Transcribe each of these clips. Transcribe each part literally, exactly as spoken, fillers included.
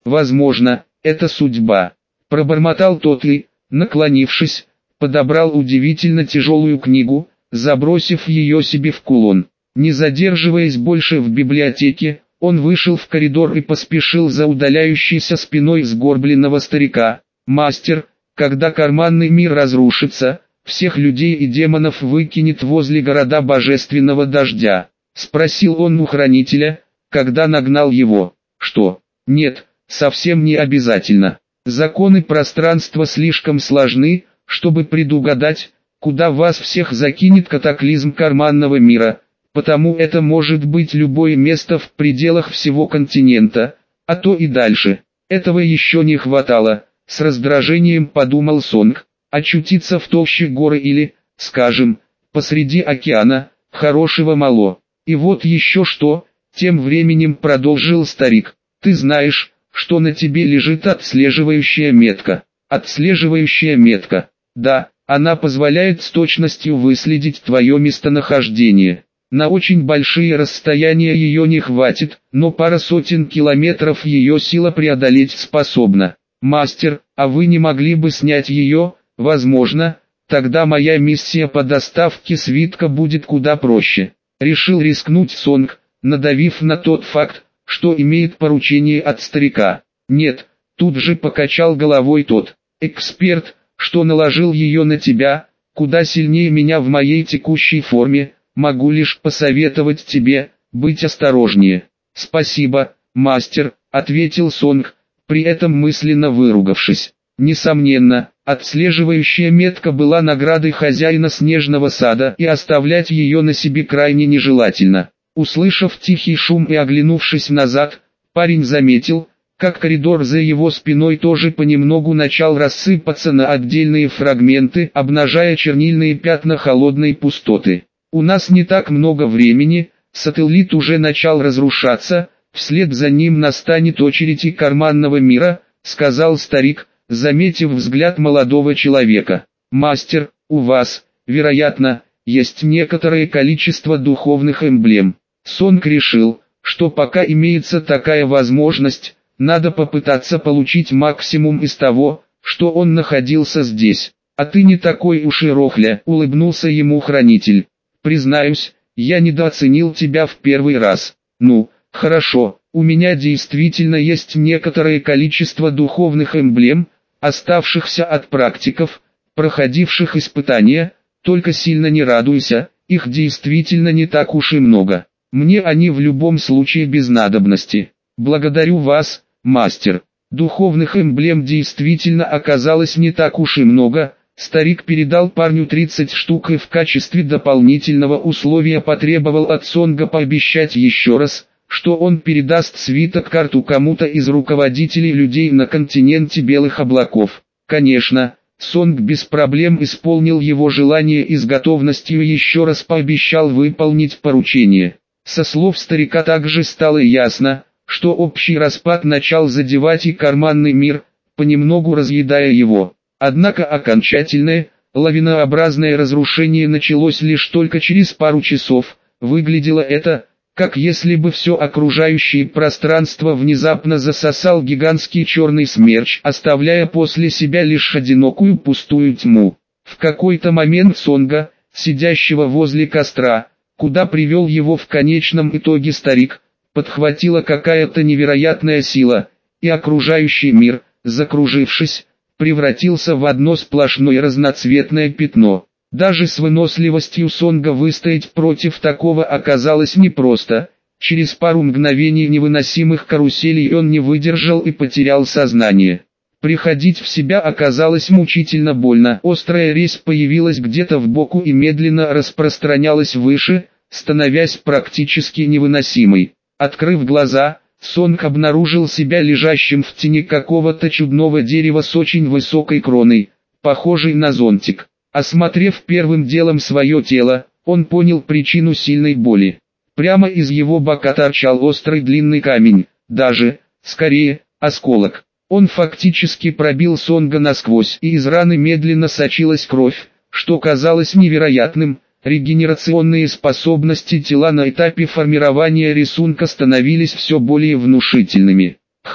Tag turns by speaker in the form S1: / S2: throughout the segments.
S1: возможно, это судьба. Пробормотал тот и, наклонившись, подобрал удивительно тяжелую книгу, забросив ее себе в кулон. Не задерживаясь больше в библиотеке, он вышел в коридор и поспешил за удаляющейся спиной сгорбленного старика. «Мастер, когда карманный мир разрушится, всех людей и демонов выкинет возле города божественного дождя?» — спросил он у хранителя, когда нагнал его. «Что? Нет, совсем не обязательно. Законы пространства слишком сложны, чтобы предугадать, куда вас всех закинет катаклизм карманного мира, потому это может быть любое место в пределах всего континента, а то и дальше. Этого еще не хватало», — с раздражением подумал Сонг, «очутиться в толще горы или, скажем, посреди океана, хорошего мало. И вот еще что», — тем временем продолжил старик, «ты знаешь, что на тебе лежит отслеживающая метка». «Отслеживающая метка. Да, она позволяет с точностью выследить твое местонахождение. На очень большие расстояния ее не хватит, но пара сотен километров ее сила преодолеть способна. Мастер, а вы не могли бы снять ее? Возможно, тогда моя миссия по доставке свитка будет куда проще». Решил рискнуть Сонг, надавив на тот факт, что имеет поручение от старика. «Нет», тут же покачал головой тот, «эксперт, что наложил ее на тебя, куда сильнее меня в моей текущей форме, могу лишь посоветовать тебе, быть осторожнее». «Спасибо, мастер», — ответил Сонг, при этом мысленно выругавшись. Несомненно, отслеживающая метка была наградой хозяина снежного сада, и оставлять ее на себе крайне нежелательно. Услышав тихий шум и оглянувшись назад, парень заметил, как коридор за его спиной тоже понемногу начал рассыпаться на отдельные фрагменты, обнажая чернильные пятна холодной пустоты. «У нас не так много времени, сателлит уже начал разрушаться, вслед за ним настанет очередь и карманного мира», — сказал старик, заметив взгляд молодого человека. «Мастер, у вас, вероятно, есть некоторое количество духовных эмблем». Сонг решил, что пока имеется такая возможность, надо попытаться получить максимум из того, что он находился здесь. «А ты не такой уж и рохля», — улыбнулся ему хранитель. «Признаюсь, я недооценил тебя в первый раз. Ну, хорошо, у меня действительно есть некоторое количество духовных эмблем, оставшихся от практиков, проходивших испытания, только сильно не радуйся, их действительно не так уж и много. Мне они в любом случае без надобности. Благодарю вас, мастер». Духовных эмблем действительно оказалось не так уж и много. Старик передал парню тридцать штук и в качестве дополнительного условия потребовал от Сонга пообещать еще раз, что он передаст свиток-карту кому-то из руководителей людей на континенте Белых облаков. Конечно, Сонг без проблем исполнил его желание и с готовностью еще раз пообещал выполнить поручение. Со слов старика также стало ясно, что общий распад начал задевать и карманный мир, понемногу разъедая его. Однако окончательное, лавинообразное разрушение началось лишь только через пару часов. Выглядело это, как если бы все окружающее пространство внезапно засосал гигантский черный смерч, оставляя после себя лишь одинокую пустую тьму. В какой-то момент Сонга, сидящего возле костра, куда привел его в конечном итоге старик, подхватила какая-то невероятная сила, и окружающий мир, закружившись, превратился в одно сплошное разноцветное пятно. Даже с выносливостью Сонга выстоять против такого оказалось непросто. Через пару мгновений невыносимых каруселей он не выдержал и потерял сознание. Приходить в себя оказалось мучительно больно. Острая резь появилась где-то в боку и медленно распространялась выше, становясь практически невыносимой. Открыв глаза, Сонг обнаружил себя лежащим в тени какого-то чудного дерева с очень высокой кроной, похожей на зонтик. Осмотрев первым делом свое тело, он понял причину сильной боли. Прямо из его бока торчал острый длинный камень, даже, скорее, осколок. Он фактически пробил Сонга насквозь, и из раны медленно сочилась кровь, что казалось невероятным. Регенерационные способности тела на этапе формирования рисунка становились все более внушительными. «Ха,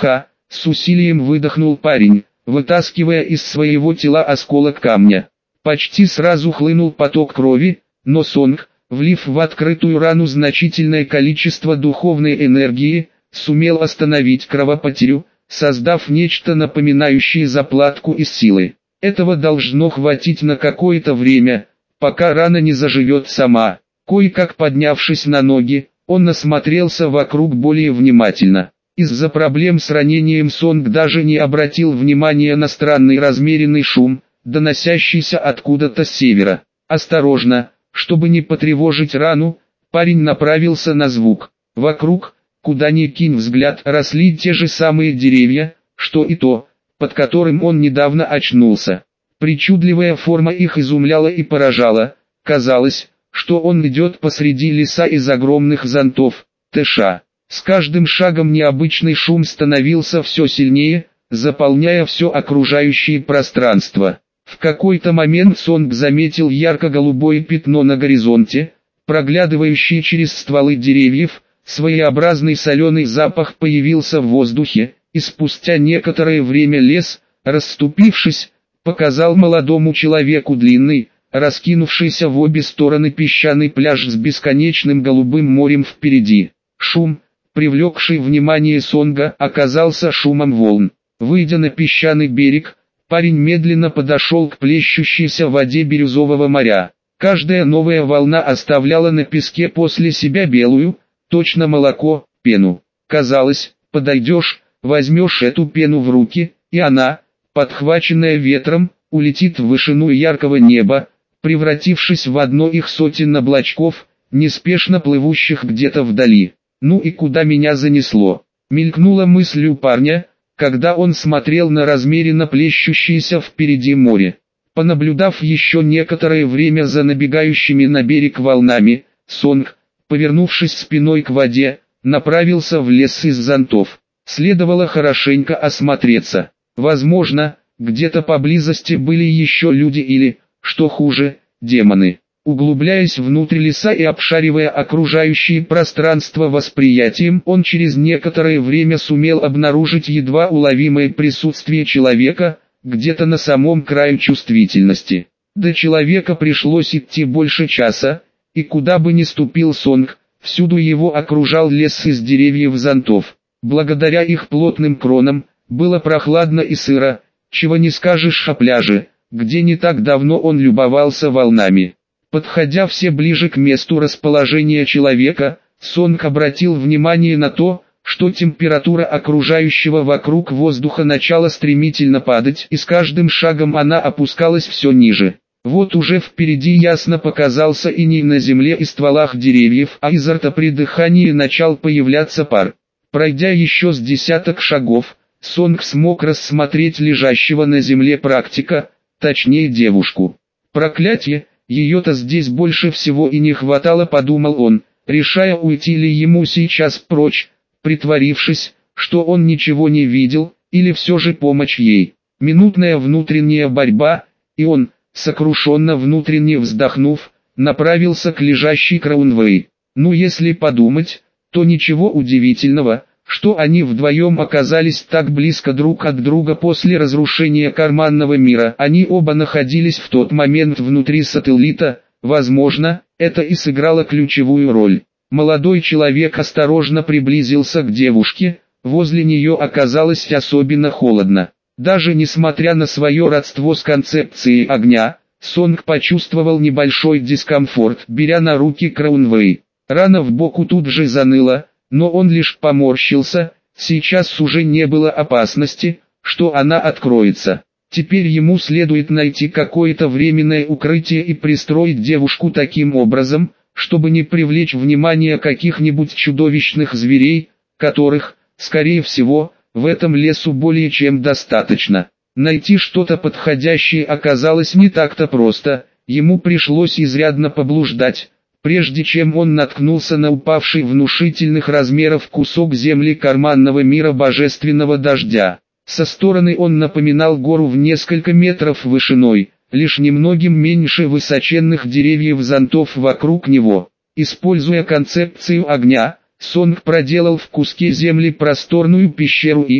S1: с усилием выдохнул парень, вытаскивая из своего тела осколок камня. Почти сразу хлынул поток крови, но Сонг, влив в открытую рану значительное количество духовной энергии, сумел остановить кровопотерю, создав нечто напоминающее заплатку из силы. Этого должно хватить на какое-то время, пока рана не заживет сама. Кое-как поднявшись на ноги, он осмотрелся вокруг более внимательно. Из-за проблем с ранением Сонг даже не обратил внимания на странный размеренный шум, доносящийся откуда-то с севера. Осторожно, чтобы не потревожить рану, парень направился на звук. Вокруг, куда ни кинь взгляд, росли те же самые деревья, что и то, под которым он недавно очнулся. Причудливая форма их изумляла и поражала. Казалось, что он идет посреди леса из огромных зонтов, тыша. С каждым шагом необычный шум становился все сильнее, заполняя все окружающее пространство. В какой-то момент Сонг заметил ярко-голубое пятно на горизонте, проглядывающее через стволы деревьев. Своеобразный соленый запах появился в воздухе, и спустя некоторое время лес, расступившись, показал молодому человеку длинный, раскинувшийся в обе стороны песчаный пляж с бесконечным голубым морем впереди. Шум, привлекший внимание Сонга, оказался шумом волн. Выйдя на песчаный берег, парень медленно подошел к плещущейся в воде бирюзового моря. Каждая новая волна оставляла на песке после себя белую, точно молоко, пену. Казалось, подойдешь, возьмешь эту пену в руки, и она, подхваченная ветром, улетит в вышину яркого неба, превратившись в одно их сотен облачков, неспешно плывущих где-то вдали. «Ну и куда меня занесло?» — мелькнула мысль у парня, когда он смотрел на размеренно плещущееся впереди море. Понаблюдав еще некоторое время за набегающими на берег волнами, Сонг, повернувшись спиной к воде, направился в лес из зонтов. Следовало хорошенько осмотреться. Возможно, где-то поблизости были еще люди или, что хуже, демоны. Углубляясь внутрь леса и обшаривая окружающее пространство восприятием, он через некоторое время сумел обнаружить едва уловимое присутствие человека, где-то на самом краю чувствительности. До человека пришлось идти больше часа, и куда бы ни ступил Сонг, всюду его окружал лес из деревьев зонтов. Благодаря их плотным кронам, было прохладно и сыро, чего не скажешь о пляже, где не так давно он любовался волнами. Подходя все ближе к месту расположения человека, Сонг обратил внимание на то, что температура окружающего вокруг воздуха начала стремительно падать, и с каждым шагом она опускалась все ниже. Вот уже впереди ясно показался иней на земле и стволах деревьев, а изо рта при дыхании начал появляться пар. Пройдя еще с десяток шагов, Сонг смог рассмотреть лежащего на земле практика, точнее девушку. Проклятье! Ее-то здесь больше всего и не хватало, подумал он, решая уйти ли ему сейчас прочь, притворившись, что он ничего не видел, или все же помочь ей. Минутная внутренняя борьба, и он, сокрушенно внутренне вздохнув, направился к лежащей Краунвей. Ну если подумать, то ничего удивительного, что они вдвоем оказались так близко друг от друга после разрушения карманного мира. Они оба находились в тот момент внутри сателлита, возможно, это и сыграло ключевую роль. Молодой человек осторожно приблизился к девушке, возле нее оказалось особенно холодно. Даже несмотря на свое родство с концепцией огня, Сонг почувствовал небольшой дискомфорт, беря на руки Краунвей. Рана в боку тут же заныла, но он лишь поморщился, сейчас уже не было опасности, что она откроется. Теперь ему следует найти какое-то временное укрытие и пристроить девушку таким образом, чтобы не привлечь внимание каких-нибудь чудовищных зверей, которых, скорее всего, в этом лесу более чем достаточно. Найти что-то подходящее оказалось не так-то просто, ему пришлось изрядно поблуждать, прежде чем он наткнулся на упавший внушительных размеров кусок земли карманного мира божественного дождя. Со стороны он напоминал гору в несколько метров вышиной, лишь немногим меньше высоченных деревьев зонтов вокруг него. Используя концепцию огня, Сонг проделал в куске земли просторную пещеру и,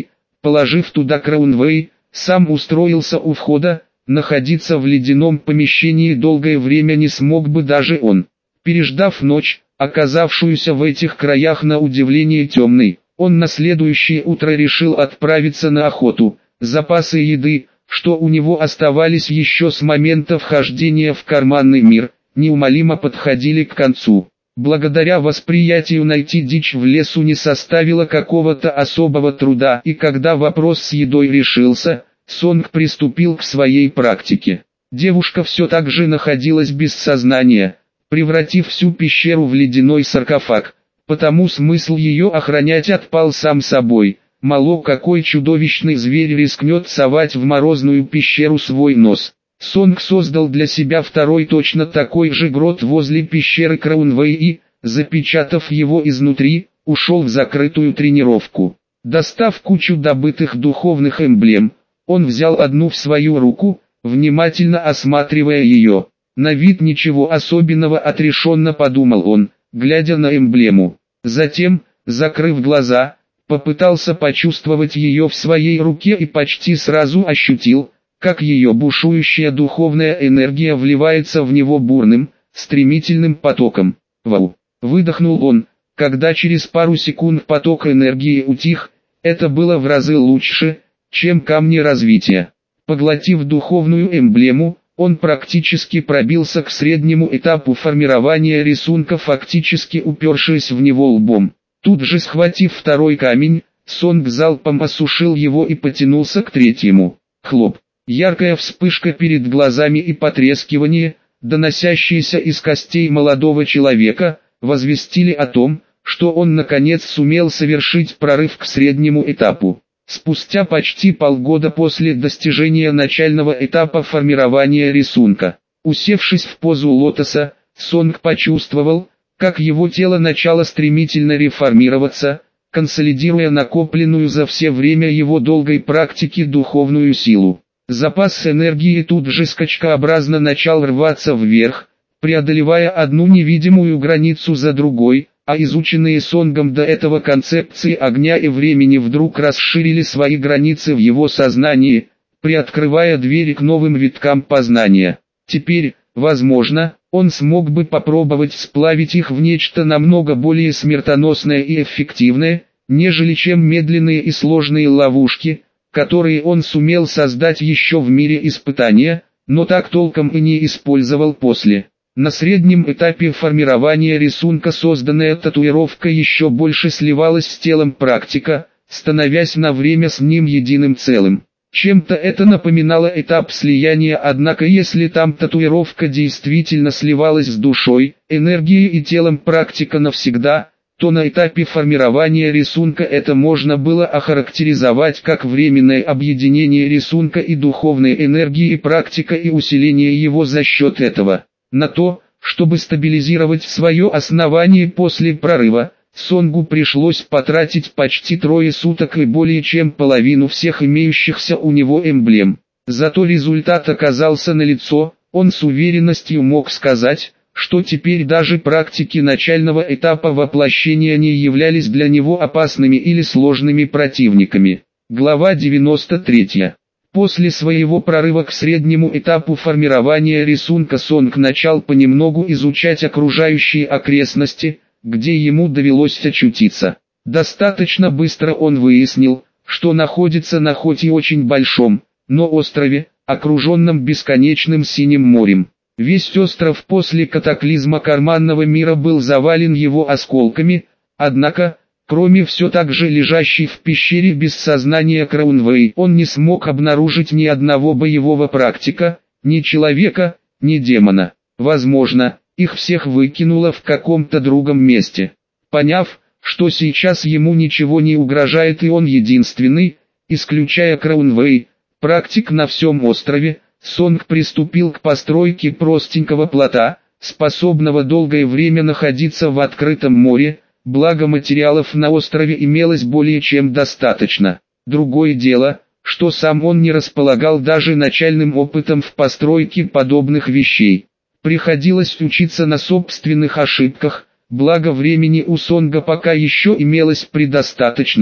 S1: Положив туда Краунвей, сам устроился у входа. Находиться в ледяном помещении долгое время не смог бы даже он. Переждав ночь, оказавшуюся в этих краях на удивление темной, он на следующее утро решил отправиться на охоту. Запасы еды, что у него оставались еще с момента вхождения в карманный мир, неумолимо подходили к концу. Благодаря восприятию найти дичь в лесу не составило какого-то особого труда, и когда вопрос с едой решился, Сонг приступил к своей практике. Девушка все так же находилась без сознания, превратив всю пещеру в ледяной саркофаг, потому смысл ее охранять отпал сам собой. Мало какой чудовищный зверь рискнет совать в морозную пещеру свой нос. Сонг создал для себя второй точно такой же грот возле пещеры Краунвей и, запечатав его изнутри, ушел в закрытую тренировку. Достав кучу добытых духовных эмблем, он взял одну в свою руку, внимательно осматривая ее. На вид ничего особенного, отрешенно подумал он, глядя на эмблему. Затем, закрыв глаза, попытался почувствовать ее в своей руке и почти сразу ощутил, как ее бушующая духовная энергия вливается в него бурным, стремительным потоком. Вау! Выдохнул он, когда через пару секунд поток энергии утих. Это было в разы лучше, чем камни развития. Поглотив духовную эмблему, он практически пробился к среднему этапу формирования рисунка, фактически упершись в него лбом. Тут же схватив второй камень, Сонг залпом осушил его и потянулся к третьему. Хлоп! Яркая вспышка перед глазами и потрескивание, доносящиеся из костей молодого человека, возвестили о том, что он наконец сумел совершить прорыв к среднему этапу. Спустя почти полгода после достижения начального этапа формирования рисунка, усевшись в позу лотоса, Сонг почувствовал, как его тело начало стремительно реформироваться, консолидируя накопленную за все время его долгой практики духовную силу. Запас энергии тут же скачкообразно начал рваться вверх, преодолевая одну невидимую границу за другой, а изученные Сонгом до этого концепции огня и времени вдруг расширили свои границы в его сознании, приоткрывая двери к новым виткам познания. Теперь, возможно, он смог бы попробовать сплавить их в нечто намного более смертоносное и эффективное, нежели чем медленные и сложные ловушки, которые он сумел создать еще в мире испытания, но так толком и не использовал после. На среднем этапе формирования рисунка созданная татуировка еще больше сливалась с телом практика, становясь на время с ним единым целым. Чем-то это напоминало этап слияния, однако если там татуировка действительно сливалась с душой, энергией и телом практика навсегда, то на этапе формирования рисунка это можно было охарактеризовать как временное объединение рисунка и духовной энергии практика и усиление его за счет этого. На то, чтобы стабилизировать свое основание после прорыва, Сонгу пришлось потратить почти трое суток и более чем половину всех имеющихся у него эмблем. Зато результат оказался налицо, он с уверенностью мог сказать, что теперь даже практики начального этапа воплощения не являлись для него опасными или сложными противниками. Глава девяносто третья. После своего прорыва к среднему этапу формирования рисунка Сонг начал понемногу изучать окружающие окрестности, где ему довелось очутиться. Достаточно быстро он выяснил, что находится на хоть и очень большом, но острове, окруженном бесконечным синим морем. Весь остров после катаклизма карманного мира был завален его осколками, однако, кроме все так же лежащей в пещере без сознания Краунвей, он не смог обнаружить ни одного боевого практика, ни человека, ни демона. Возможно, их всех выкинуло в каком-то другом месте. Поняв, что сейчас ему ничего не угрожает и он единственный, исключая Краунвей, практик на всем острове, Сонг приступил к постройке простенького плота, способного долгое время находиться в открытом море, благо материалов на острове имелось более чем достаточно. Другое дело, что сам он не располагал даже начальным опытом в постройке подобных вещей. Приходилось учиться на собственных ошибках, благо времени у Сонга пока еще имелось предостаточно,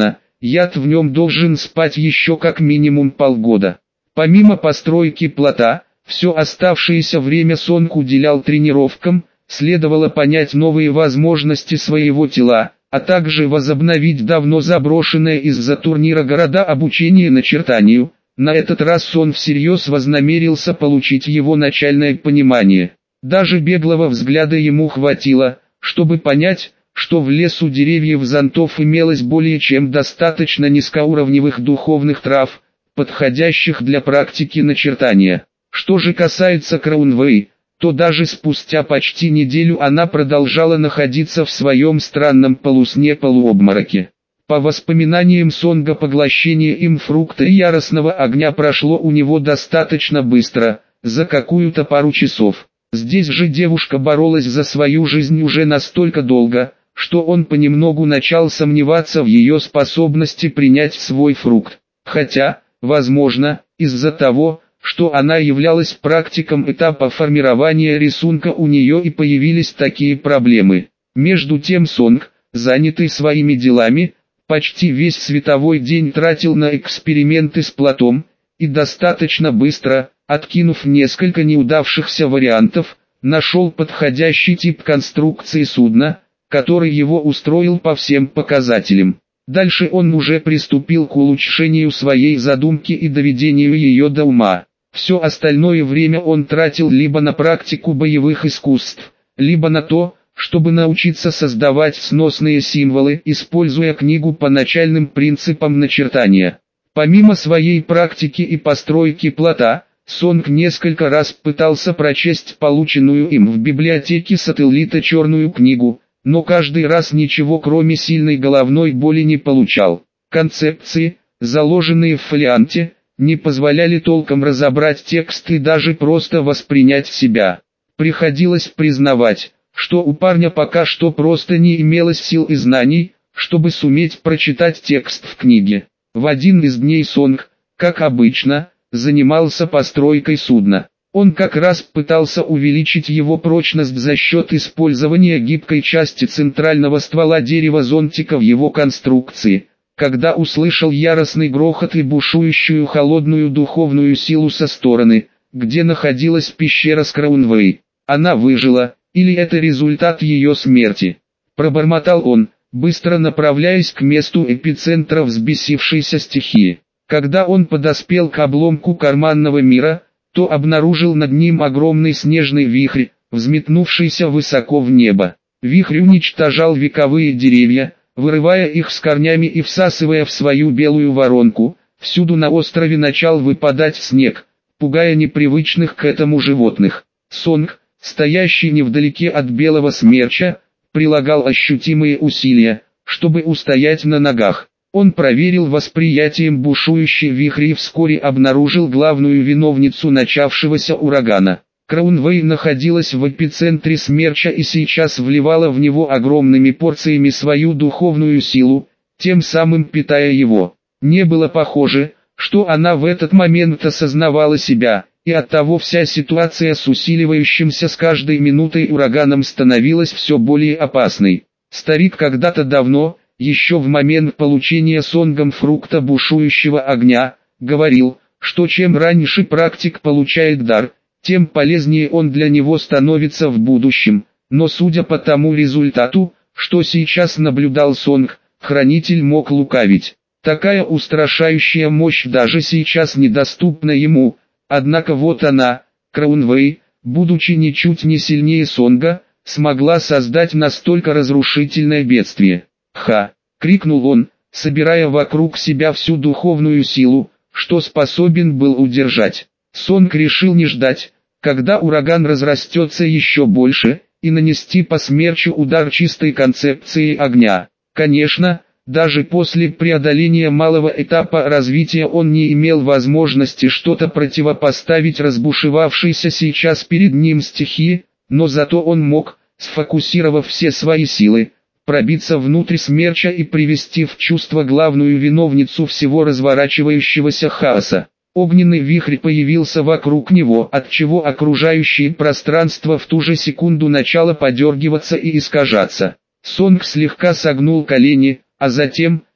S1: яд в нем должен спать еще как минимум полгода. Помимо постройки плота, все оставшееся время Сонг уделял тренировкам, следовало понять новые возможности своего тела, а также возобновить давно заброшенное из-за турнира города обучение начертанию. На этот раз он всерьез вознамерился получить его начальное понимание. Даже беглого взгляда ему хватило, чтобы понять, что в лесу деревьев зонтов имелось более чем достаточно низкоуровневых духовных трав, подходящих для практики начертания. Что же касается Краунвэй, то даже спустя почти неделю она продолжала находиться в своем странном полусне-полуобмороке. По воспоминаниям Сонга, поглощение им фрукта и яростного огня прошло у него достаточно быстро, за какую-то пару часов. Здесь же девушка боролась за свою жизнь уже настолько долго, что он понемногу начал сомневаться в ее способности принять свой фрукт. Хотя, возможно, из-за того, что она являлась практиком этапа формирования рисунка, у нее и появились такие проблемы. Между тем Сонг, занятый своими делами, почти весь световой день тратил на эксперименты с плотом, и достаточно быстро, откинув несколько неудавшихся вариантов, нашел подходящий тип конструкции судна, который его устроил по всем показателям. Дальше он уже приступил к улучшению своей задумки и доведению ее до ума. Все остальное время он тратил либо на практику боевых искусств, либо на то, чтобы научиться создавать сносные символы, используя книгу по начальным принципам начертания. Помимо своей практики и постройки плота, Сонг несколько раз пытался прочесть полученную им в библиотеке сателлита черную книгу, но каждый раз ничего кроме сильной головной боли не получал. Концепции, заложенные в фолианте, не позволяли толком разобрать текст и даже просто воспринять себя. Приходилось признавать, что у парня пока что просто не имелось сил и знаний, чтобы суметь прочитать текст в книге. В один из дней Сонг, как обычно, занимался постройкой судна. Он как раз пытался увеличить его прочность за счет использования гибкой части центрального ствола дерева зонтика в его конструкции, когда услышал яростный грохот и бушующую холодную духовную силу со стороны, где находилась пещера Краунвэй. Она выжила, или это результат ее смерти? Пробормотал он, быстро направляясь к месту эпицентра взбесившейся стихии. Когда он подоспел к обломку карманного мира, то обнаружил над ним огромный снежный вихрь, взметнувшийся высоко в небо. Вихрь уничтожал вековые деревья, вырывая их с корнями и всасывая в свою белую воронку. Всюду на острове начал выпадать снег, пугая непривычных к этому животных. Сонг, стоящий невдалеке от белого смерча, прилагал ощутимые усилия, чтобы устоять на ногах. Он проверил восприятием бушующий вихрь и вскоре обнаружил главную виновницу начавшегося урагана. Краунвэй находилась в эпицентре смерча и сейчас вливала в него огромными порциями свою духовную силу, тем самым питая его. Не было похоже, что она в этот момент осознавала себя, и оттого вся ситуация с усиливающимся с каждой минутой ураганом становилась все более опасной. Старик когда-то давно, еще в момент получения Сонгом фрукта бушующего огня, говорил, что чем раньше практик получает дар, тем полезнее он для него становится в будущем. Но судя по тому результату, что сейчас наблюдал Сонг, хранитель мог лукавить. Такая устрашающая мощь даже сейчас недоступна ему, однако вот она, Краунвэй, будучи ничуть не сильнее Сонга, смогла создать настолько разрушительное бедствие. «Ха!» — крикнул он, собирая вокруг себя всю духовную силу, что способен был удержать. Сонг решил не ждать, когда ураган разрастется еще больше, и нанести по смерчу удар чистой концепцией огня. Конечно, даже после преодоления малого этапа развития он не имел возможности что-то противопоставить разбушевавшейся сейчас перед ним стихии, но зато он мог, сфокусировав все свои силы, пробиться внутрь смерча и привести в чувство главную виновницу всего разворачивающегося хаоса. Огненный вихрь появился вокруг него, отчего окружающее пространство в ту же секунду начало подергиваться и искажаться. Сонг слегка согнул колени, а затем,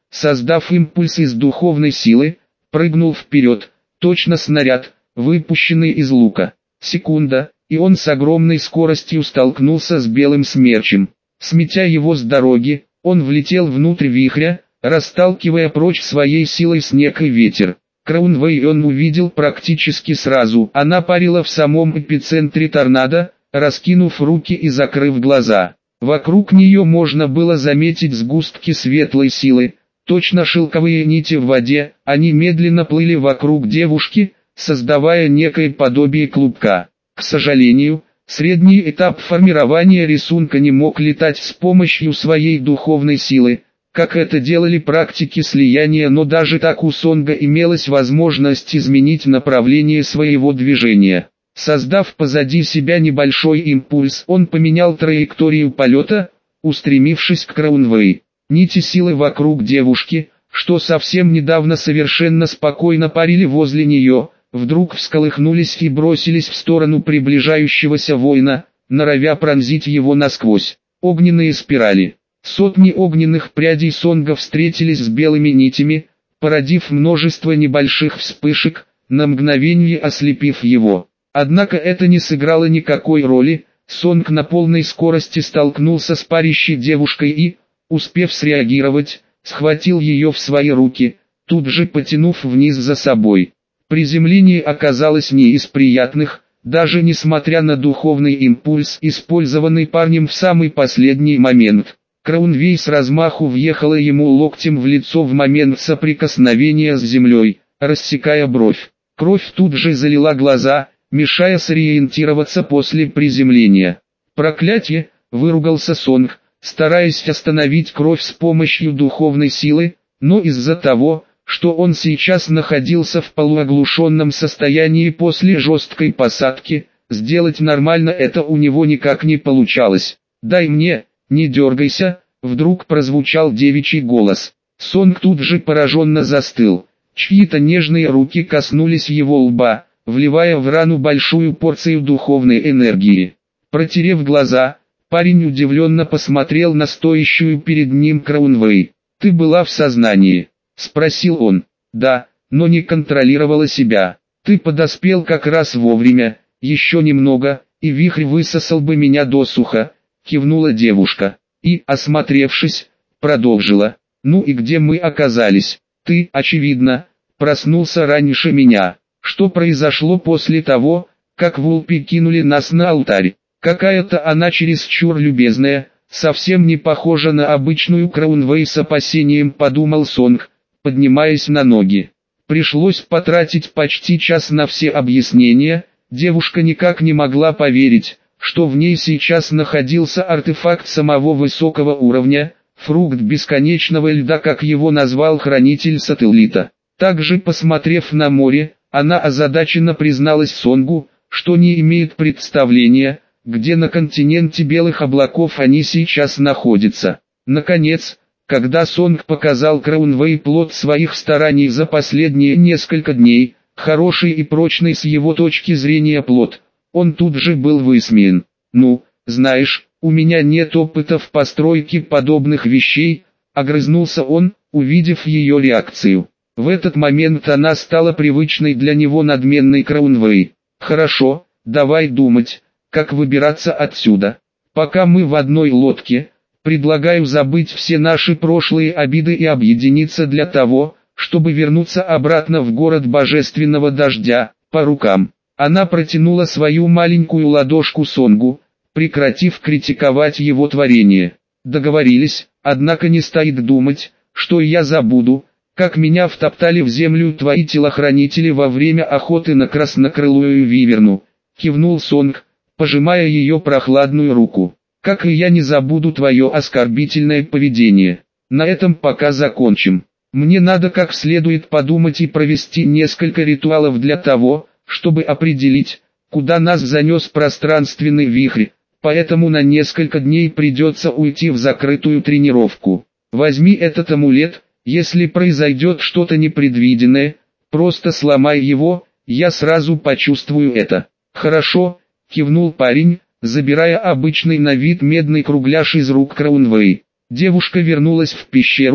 S1: создав импульс из духовной силы, прыгнул вперед, точно снаряд, выпущенный из лука. Секунда, и он с огромной скоростью столкнулся с белым смерчем. Сметя его с дороги, он влетел внутрь вихря, расталкивая прочь своей силой снег и ветер. Краунвэй он увидел практически сразу. Она парила в самом эпицентре торнадо, раскинув руки и закрыв глаза. Вокруг нее можно было заметить сгустки светлой силы, точно шелковые нити в воде. Они медленно плыли вокруг девушки, создавая некое подобие клубка. К сожалению, средний этап формирования рисунка не мог летать с помощью своей духовной силы, как это делали практики слияния, но даже так у Сонга имелась возможность изменить направление своего движения. Создав позади себя небольшой импульс, он поменял траекторию полета, устремившись к Краунвэй. Нити силы вокруг девушки, что совсем недавно совершенно спокойно парили возле нее, вдруг всколыхнулись и бросились в сторону приближающегося воина, норовя пронзить его насквозь. Огненные спирали. Сотни огненных прядей Сонга встретились с белыми нитями, породив множество небольших вспышек, на мгновение ослепив его. Однако это не сыграло никакой роли. Сонг на полной скорости столкнулся с парящей девушкой и, успев среагировать, схватил ее в свои руки, тут же потянув вниз за собой. Приземление оказалось не из приятных, даже несмотря на духовный импульс, использованный парнем в самый последний момент. Краунвэй с размаху въехала ему локтем в лицо в момент соприкосновения с землей, рассекая бровь. Кровь тут же залила глаза, мешая сориентироваться после приземления. «Проклятье!» — выругался Сонг, стараясь остановить кровь с помощью духовной силы, но из-за того, что он сейчас находился в полуоглушенном состоянии после жесткой посадки, сделать нормально это у него никак не получалось. «Дай мне, не дергайся!» — вдруг прозвучал девичий голос. Сонг тут же пораженно застыл. Чьи-то нежные руки коснулись его лба, вливая в рану большую порцию духовной энергии. Протерев глаза, парень удивленно посмотрел на стоящую перед ним Краунвэй. «Ты была в сознании?» — спросил он. «Да, но не контролировала себя. Ты подоспел как раз вовремя, еще немного, и вихрь высосал бы меня досуха», — кивнула девушка. И, осмотревшись, продолжила. «Ну и где мы оказались? Ты, очевидно, проснулся раньше меня. Что произошло после того, как вулпи кинули нас на алтарь? Какая-то она чересчур любезная, совсем не похожа на обычную Краунвэй, с опасением подумал Сонг, поднимаясь на ноги. Пришлось потратить почти час на все объяснения. Девушка никак не могла поверить, что в ней сейчас находился артефакт самого высокого уровня, фрукт бесконечного льда, как его назвал хранитель сателлита. Также, посмотрев на море, она озадаченно призналась Сонгу, что не имеет представления, где на континенте белых облаков они сейчас находятся. Наконец, когда Сонг показал Краунвэй плод своих стараний за последние несколько дней, хороший и прочный с его точки зрения плод, он тут же был высмеян. «Ну, знаешь, у меня нет опыта в постройке подобных вещей», — огрызнулся он, увидев ее реакцию. В этот момент она стала привычной для него надменной Краунвэй. «Хорошо, давай думать, как выбираться отсюда. Пока мы в одной лодке, предлагаю забыть все наши прошлые обиды и объединиться для того, чтобы вернуться обратно в город Божественного Дождя, по рукам». Она протянула свою маленькую ладошку Сонгу, прекратив критиковать его творение. «Договорились, однако не стоит думать, что я забуду, как меня втоптали в землю твои телохранители во время охоты на краснокрылую виверну», — кивнул Сонг, пожимая ее прохладную руку. «Как и я не забуду твое оскорбительное поведение. На этом пока закончим. Мне надо как следует подумать и провести несколько ритуалов для того, чтобы определить, куда нас занес пространственный вихрь, поэтому на несколько дней придется уйти в закрытую тренировку. Возьми этот амулет, если произойдет что-то непредвиденное, просто сломай его, я сразу почувствую это». «Хорошо», — кивнул парень, забирая обычный на вид медный кругляш из рук Краунвэй. Девушка вернулась в пещеру,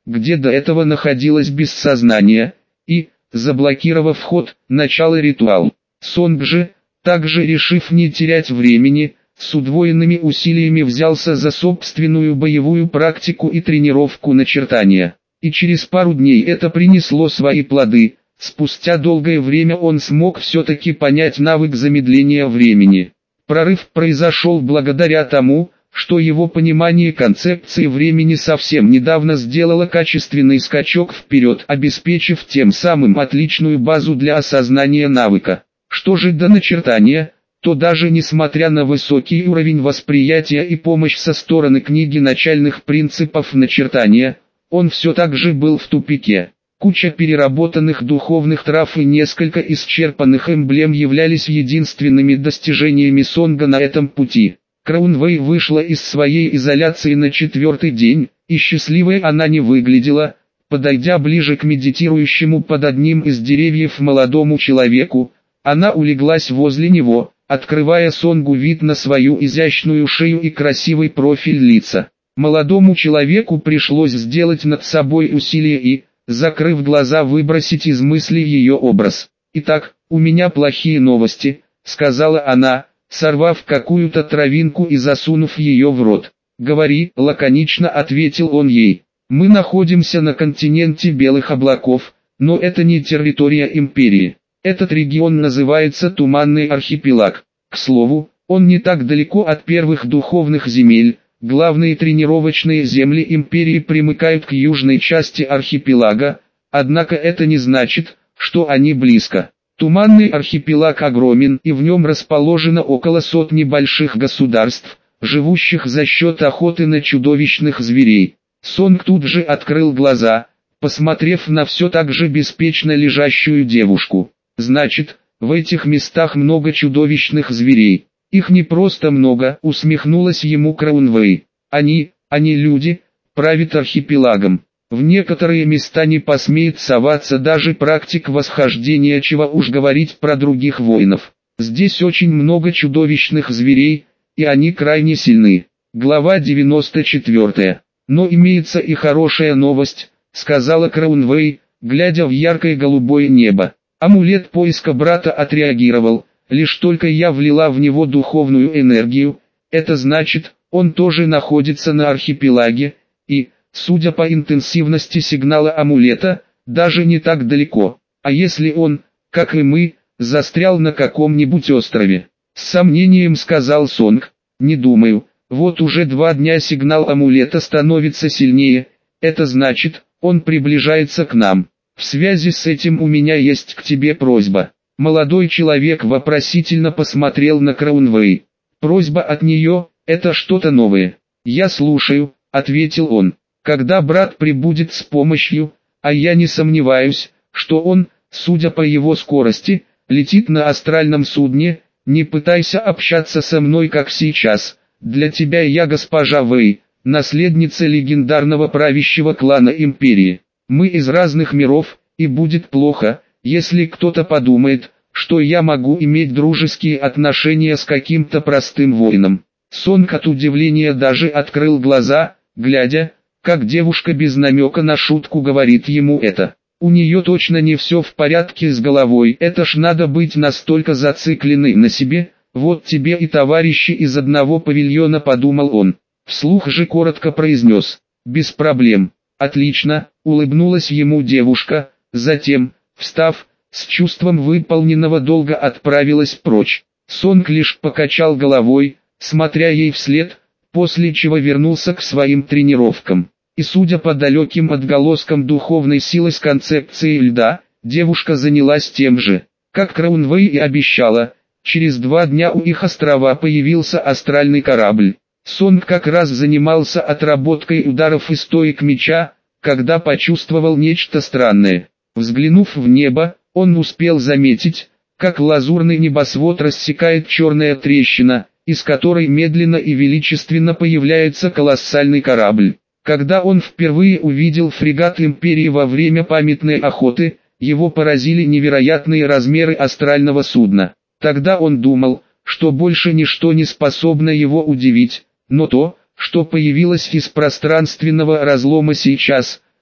S1: где до этого находилась без сознания, и, заблокировав вход, начал ритуал. Сонг же, также решив не терять времени, с удвоенными усилиями взялся за собственную боевую практику и тренировку начертания. И через пару дней это принесло свои плоды. Спустя долгое время он смог все-таки понять навык замедления времени. Прорыв произошел благодаря тому, что его понимание концепции времени совсем недавно сделало качественный скачок вперед, обеспечив тем самым отличную базу для осознания навыка. Что же до начертания, то даже несмотря на высокий уровень восприятия и помощь со стороны книги начальных принципов начертания, он все так же был в тупике. Куча переработанных духовных трав и несколько исчерпанных эмблем являлись единственными достижениями Сонга на этом пути. Краунвэй вышла из своей изоляции на четвертый день, и счастливой она не выглядела. Подойдя ближе к медитирующему под одним из деревьев молодому человеку, она улеглась возле него, открывая Сонгу вид на свою изящную шею и красивый профиль лица. Молодому человеку пришлось сделать над собой усилие и, закрыв глаза, выбросить из мысли ее образ. «Итак, у меня плохие новости», — сказала она, сорвав какую-то травинку и засунув ее в рот. «Говори», — лаконично ответил он ей. «Мы находимся на континенте Белых облаков, но это не территория империи. Этот регион называется Туманный архипелаг. К слову, он не так далеко от первых духовных земель. Главные тренировочные земли империи примыкают к южной части архипелага, однако это не значит, что они близко. Туманный архипелаг огромен, и в нем расположено около сотни больших государств, живущих за счет охоты на чудовищных зверей». Сонг тут же открыл глаза, посмотрев на все так же беспечно лежащую девушку. «Значит, в этих местах много чудовищных зверей». «Их не просто много», — усмехнулась ему Краунвэй. «Они, они люди, правят архипелагом. В некоторые места не посмеет соваться даже практик восхождения, чего уж говорить про других воинов. Здесь очень много чудовищных зверей, и они крайне сильны». Глава девяносто четвёртая. «Но имеется и хорошая новость», — сказала Краунвэй, глядя в яркое голубое небо. Амулет поиска брата отреагировал. Лишь только я влила в него духовную энергию, это значит, он тоже находится на архипелаге, и, судя по интенсивности сигнала амулета, даже не так далеко. А если он, как и мы, застрял на каком-нибудь острове? С сомнением сказал Сонг. Не думаю, вот уже два дня сигнал амулета становится сильнее, это значит, он приближается к нам. В связи с этим у меня есть к тебе просьба. Молодой человек вопросительно посмотрел на Краунвэй. «Просьба от нее, это что-то новое». «Я слушаю», — ответил он. «Когда брат прибудет с помощью, а я не сомневаюсь, что он, судя по его скорости, летит на астральном судне, не пытайся общаться со мной как сейчас. Для тебя я госпожа Вэй, наследница легендарного правящего клана империи. Мы из разных миров, и будет плохо, если кто-то подумает, что я могу иметь дружеские отношения с каким-то простым воином». Сонг от удивления даже открыл глаза, глядя, как девушка без намека на шутку говорит ему это. У нее точно не все в порядке с головой, это ж надо быть настолько зацикленной на себе, вот тебе и товарищи из одного павильона, подумал он. Вслух же коротко произнес: «Без проблем». «Отлично», улыбнулась ему девушка, затем, встав, с чувством выполненного долга отправилась прочь. Сонг лишь покачал головой, смотря ей вслед, после чего вернулся к своим тренировкам. И судя по далеким отголоскам духовной силы с концепцией льда, девушка занялась тем же. Как Краунвэй и обещала, через два дня у их острова появился астральный корабль. Сонг как раз занимался отработкой ударов и стоек меча, когда почувствовал нечто странное. Взглянув в небо, он успел заметить, как лазурный небосвод рассекает черная трещина, из которой медленно и величественно появляется колоссальный корабль. Когда он впервые увидел фрегат Империи во время памятной охоты, его поразили невероятные размеры астрального судна. Тогда он думал, что больше ничто не способно его удивить, но то, что появилось из пространственного разлома сейчас,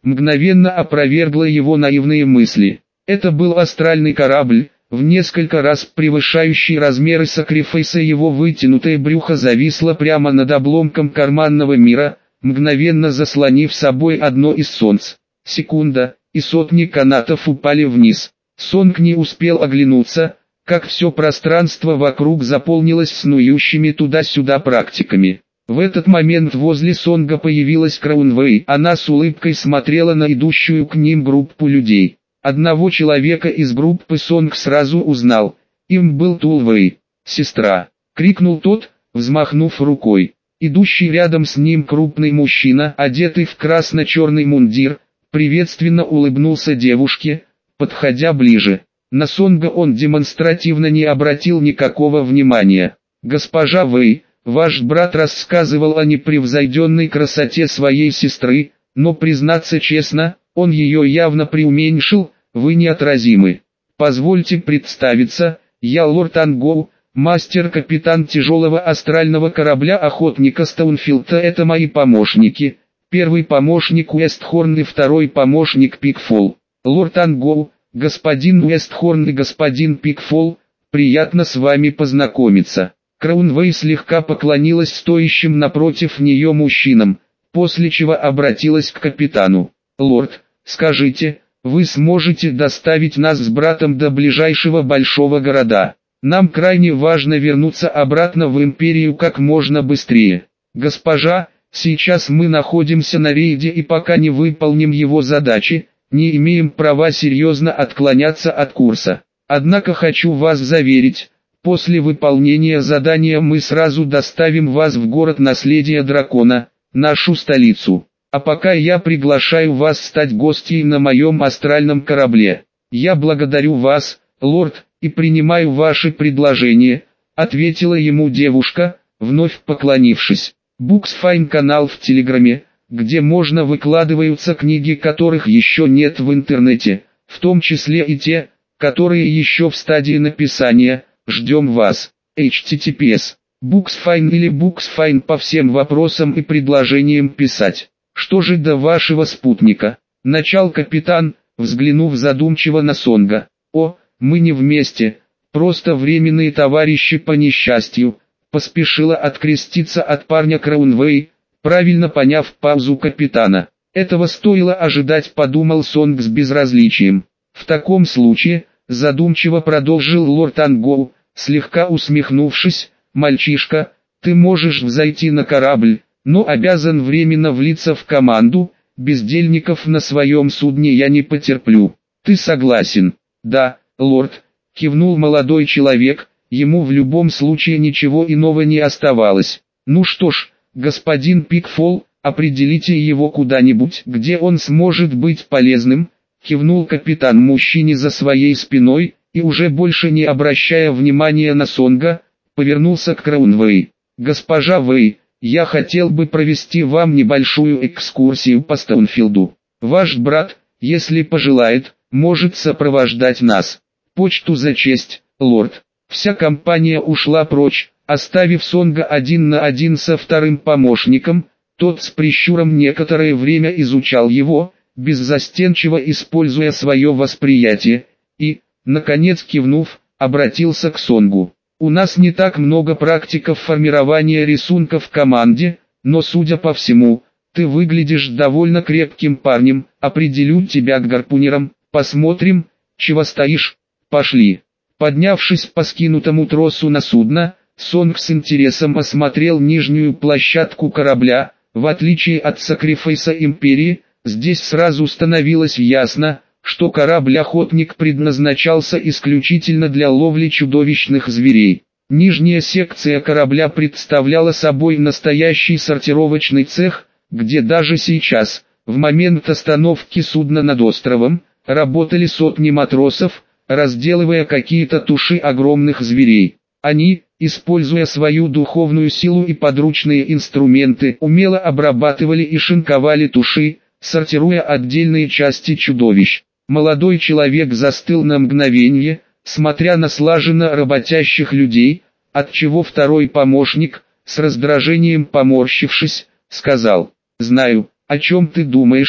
S1: мгновенно опровергло его наивные мысли. Это был астральный корабль, в несколько раз превышающий размеры Сакрифейса. Его вытянутое брюхо зависло прямо над обломком карманного мира, мгновенно заслонив собой одно из солнц. Секунда, и сотни канатов упали вниз. Сонг не успел оглянуться, как все пространство вокруг заполнилось снующими туда-сюда практиками. В этот момент возле Сонга появилась Краунвэй. Она с улыбкой смотрела на идущую к ним группу людей. Одного человека из группы Сонг сразу узнал. Им был Тулвэй. «Сестра!» — крикнул тот, взмахнув рукой. Идущий рядом с ним крупный мужчина, одетый в красно-черный мундир, приветственно улыбнулся девушке, подходя ближе. На Сонга он демонстративно не обратил никакого внимания. «Госпожа Вэй, ваш брат рассказывал о непревзойденной красоте своей сестры, но, признаться честно, он ее явно преуменьшил. Вы неотразимы. Позвольте представиться, я лорд Ангоу, мастер-капитан тяжелого астрального корабля охотника Стоунфилда. Это мои помощники. Первый помощник Уэстхорн и второй помощник Пикфол. Лорд Ангоу, господин Уэстхорн и господин Пикфол, приятно с вами познакомиться». Краунвэй слегка поклонилась стоящим напротив нее мужчинам, после чего обратилась к капитану. «Лорд, скажите, вы сможете доставить нас с братом до ближайшего большого города? Нам крайне важно вернуться обратно в Империю как можно быстрее. Госпожа, сейчас мы находимся на рейде и пока не выполним его задачи, не имеем права серьезно отклоняться от курса. Однако хочу вас заверить, после выполнения задания мы сразу доставим вас в город Наследия Дракона, нашу столицу. А пока я приглашаю вас стать гостьей на моем астральном корабле. Я благодарю вас, лорд, и принимаю ваши предложения», — ответила ему девушка, вновь поклонившись. Буксфайн канал в Телеграме, где можно выкладываются книги, которых еще нет в интернете, в том числе и те, которые еще в стадии написания. Ждем вас. эйч ти ти пи эс. Буксфайн или Буксфайн по всем вопросам и предложениям писать. «Что же до вашего спутника?» — начал капитан, взглянув задумчиво на Сонга. «О, мы не вместе, просто временные товарищи по несчастью», — поспешила откреститься от парня Краунвэй, правильно поняв паузу капитана. «Этого стоило ожидать», — подумал Сонг с безразличием. «В таком случае», — задумчиво продолжил лорд Ангоу, слегка усмехнувшись, «мальчишка, ты можешь взойти на корабль, но обязан временно влиться в команду, бездельников на своем судне я не потерплю. Ты согласен?» «Да, лорд», — кивнул молодой человек, ему в любом случае ничего иного не оставалось. «Ну что ж, господин Пикфол, определите его куда-нибудь, где он сможет быть полезным», — кивнул капитан мужчине за своей спиной, и уже больше не обращая внимания на Сонга, повернулся к Краунвэй. «Госпожа Вэй, я хотел бы провести вам небольшую экскурсию по Стоунфилду. Ваш брат, если пожелает, может сопровождать нас. Почту за честь, лорд». Вся компания ушла прочь, оставив Сонга один на один со вторым помощником. Тот с прищуром некоторое время изучал его, беззастенчиво используя свое восприятие, и, наконец кивнув, обратился к Сонгу. «У нас не так много практиков формирования рисунков в команде, но судя по всему, ты выглядишь довольно крепким парнем, определю тебя к гарпунерам, посмотрим, чего стоишь, пошли». Поднявшись по скинутому тросу на судно, Сонг с интересом осмотрел нижнюю площадку корабля. В отличие от Сакрифейса Империи, здесь сразу становилось ясно, что корабль-охотник предназначался исключительно для ловли чудовищных зверей. Нижняя секция корабля представляла собой настоящий сортировочный цех, где даже сейчас, в момент остановки судна над островом, работали сотни матросов, разделывая какие-то туши огромных зверей. Они, используя свою духовную силу и подручные инструменты, умело обрабатывали и шинковали туши, сортируя отдельные части чудовищ. Молодой человек застыл на мгновение, смотря на слаженно работящих людей, отчего второй помощник, с раздражением поморщившись, сказал: «Знаю, о чем ты думаешь,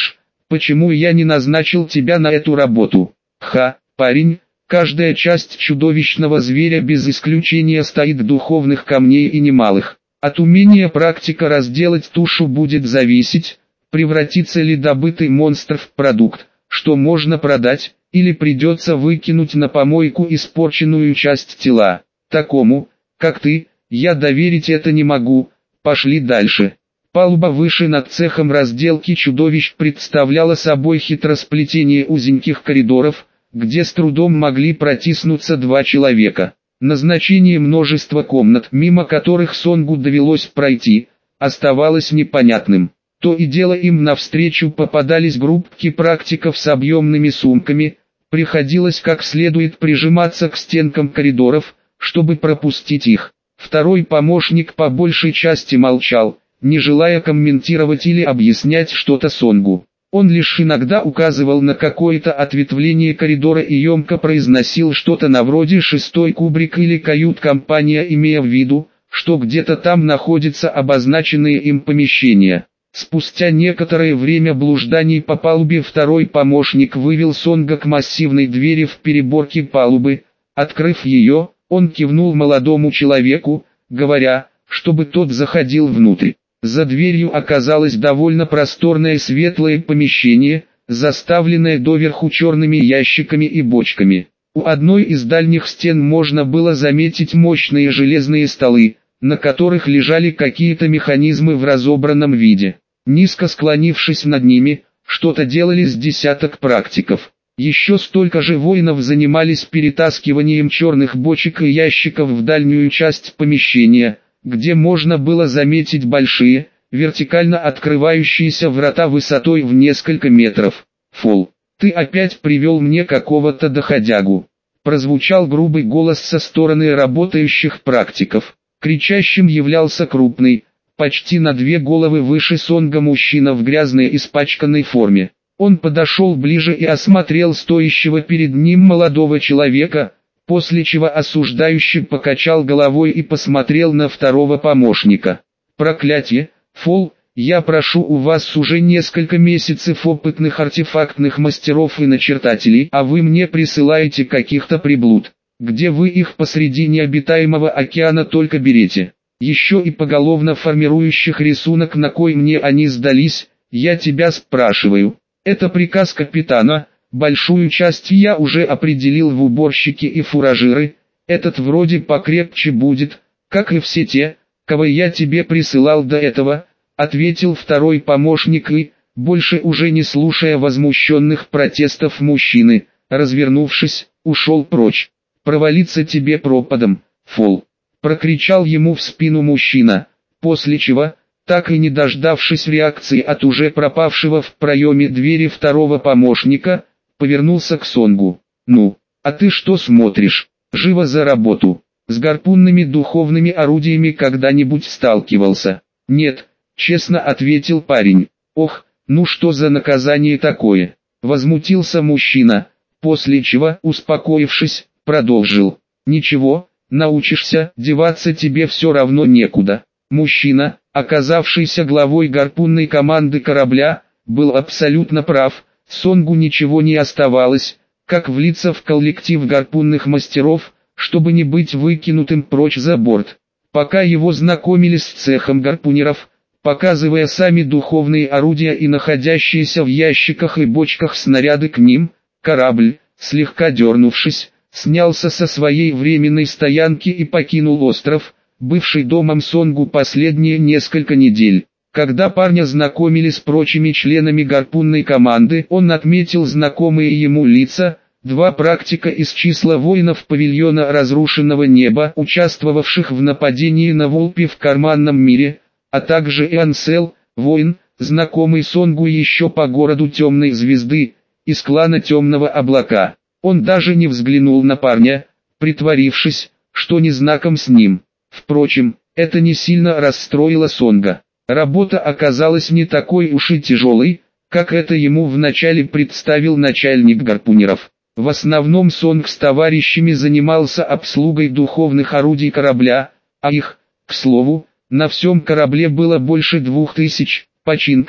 S1: почему я не назначил тебя на эту работу? Ха, парень, каждая часть чудовищного зверя без исключения стоит духовных камней и немалых. От умения практика разделать тушу будет зависеть, превратится ли добытый монстр в продукт, что можно продать, или придется выкинуть на помойку испорченную часть тела. Такому, как ты, я доверить это не могу, пошли дальше. Палуба выше над цехом разделки чудовищ представляла собой хитросплетение узеньких коридоров, где с трудом могли протиснуться два человека. Назначение множества комнат, мимо которых Сонгу довелось пройти, оставалось непонятным. То и дело им навстречу попадались группки практиков с объемными сумками, приходилось как следует прижиматься к стенкам коридоров, чтобы пропустить их. Второй помощник по большей части молчал, не желая комментировать или объяснять что-то Сонгу. Он лишь иногда указывал на какое-то ответвление коридора и емко произносил что-то на вроде «шестой кубрик» или «кают-компания», имея в виду, что где-то там находятся обозначенные им помещения. Спустя некоторое время блужданий по палубе второй помощник вывел Сонга к массивной двери в переборке палубы. Открыв ее, он кивнул молодому человеку, говоря, чтобы тот заходил внутрь. За дверью оказалось довольно просторное светлое помещение, заставленное доверху черными ящиками и бочками. У одной из дальних стен можно было заметить мощные железные столы, на которых лежали какие-то механизмы в разобранном виде. Низко склонившись над ними, что-то делали с десяток практиков. Еще столько же воинов занимались перетаскиванием черных бочек и ящиков в дальнюю часть помещения, где можно было заметить большие, вертикально открывающиеся врата высотой в несколько метров. «Фол, ты опять привел мне какого-то доходягу», — прозвучал грубый голос со стороны работающих практиков. Кричащим являлся крупный, почти на две головы выше Сонга мужчина в грязной испачканной форме. Он подошел ближе и осмотрел стоящего перед ним молодого человека, после чего осуждающе покачал головой и посмотрел на второго помощника. «Проклятье, Фол, я прошу у вас уже несколько месяцев опытных артефактных мастеров и начертателей, а вы мне присылаете каких-то приблуд. Где вы их посреди необитаемого океана только берете? Еще и поголовно формирующих рисунок, на кой мне они сдались, я тебя спрашиваю. Это приказ капитана, большую часть я уже определил в уборщики и фуражиры, этот вроде покрепче будет, как и все те, кого я тебе присылал до этого», ответил второй помощник и, больше уже не слушая возмущенных протестов мужчины, развернувшись, ушел прочь. «Провалиться тебе пропадом, Фол!» — прокричал ему в спину мужчина, после чего, так и не дождавшись реакции от уже пропавшего в проеме двери второго помощника, повернулся к Сонгу. «Ну, а ты что смотришь? Живо за работу! С гарпунными духовными орудиями когда-нибудь сталкивался?» «Нет», — честно ответил парень. «Ох, ну что за наказание такое?» — возмутился мужчина, после чего, успокоившись, продолжил. «Ничего, научишься, деваться тебе все равно некуда». Мужчина, оказавшийся главой гарпунной команды корабля, был абсолютно прав. Сонгу ничего не оставалось, как влиться в коллектив гарпунных мастеров, чтобы не быть выкинутым прочь за борт. Пока его знакомили с цехом гарпунеров, показывая сами духовные орудия и находящиеся в ящиках и бочках снаряды к ним, корабль, слегка дернувшись, снялся со своей временной стоянки и покинул остров, бывший домом Сонгу последние несколько недель. Когда парня знакомили с прочими членами гарпунной команды, он отметил знакомые ему лица, два практика из числа воинов павильона разрушенного неба, участвовавших в нападении на Волпи в карманном мире, а также и Ансел, воин, знакомый Сонгу еще по городу Темной Звезды, из клана Темного Облака. Он даже не взглянул на парня, притворившись, что не знаком с ним. Впрочем, это не сильно расстроило Сонга. Работа оказалась не такой уж и тяжелой, как это ему вначале представил начальник гарпунеров. В основном Сонг с товарищами занимался обслугой духовных орудий корабля, а их, к слову, на всем корабле было больше двух тысяч, починкой,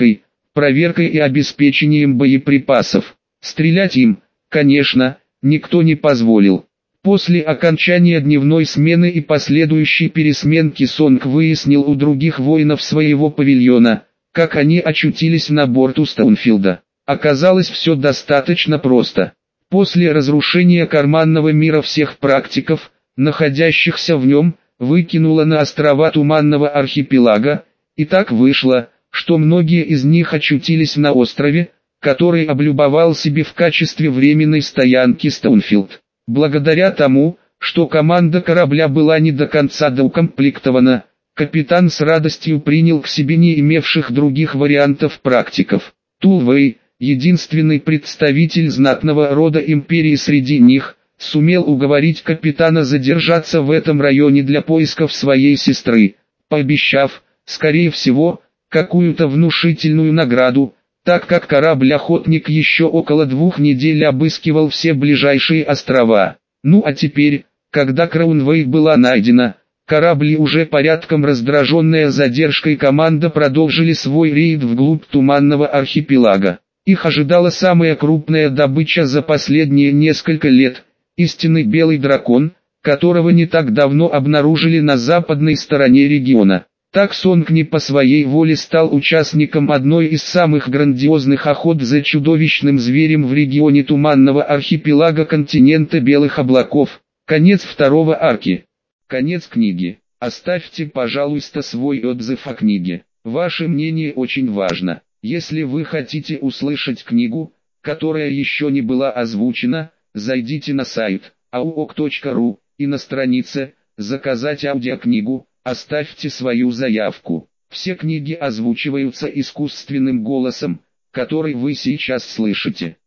S1: проверкой и обеспечением боеприпасов. Стрелять им, конечно, никто не позволил. После окончания дневной смены и последующей пересменки Сонг выяснил у других воинов своего павильона, как они очутились на борту Стоунфилда. Оказалось, все достаточно просто. После разрушения карманного мира всех практиков, находящихся в нем, выкинуло на острова Туманного архипелага, и так вышло, что многие из них очутились на острове, который облюбовал себе в качестве временной стоянки Стоунфилд. Благодаря тому, что команда корабля была не до конца доукомплектована, капитан с радостью принял к себе не имевших других вариантов практиков. Тулвей, единственный представитель знатного рода империи среди них, сумел уговорить капитана задержаться в этом районе для поисков своей сестры, пообещав, скорее всего, какую-то внушительную награду, так как корабль-охотник еще около двух недель обыскивал все ближайшие острова. Ну а теперь, когда Краунвей была найдена, корабли, уже порядком раздраженная задержкой команда, продолжили свой рейд вглубь Туманного архипелага. Их ожидала самая крупная добыча за последние несколько лет, истинный белый дракон, которого не так давно обнаружили на западной стороне региона. Так Сонг не по своей воле стал участником одной из самых грандиозных охот за чудовищным зверем в регионе Туманного архипелага континента Белых облаков. Конец второго арки. Конец книги. Оставьте, пожалуйста, свой отзыв о книге. Ваше мнение очень важно. Если вы хотите услышать книгу, которая еще не была озвучена, зайдите на сайт ауок точка ру и на странице «Заказать аудиокнигу» оставьте свою заявку. Все книги озвучиваются искусственным голосом, который вы сейчас слышите.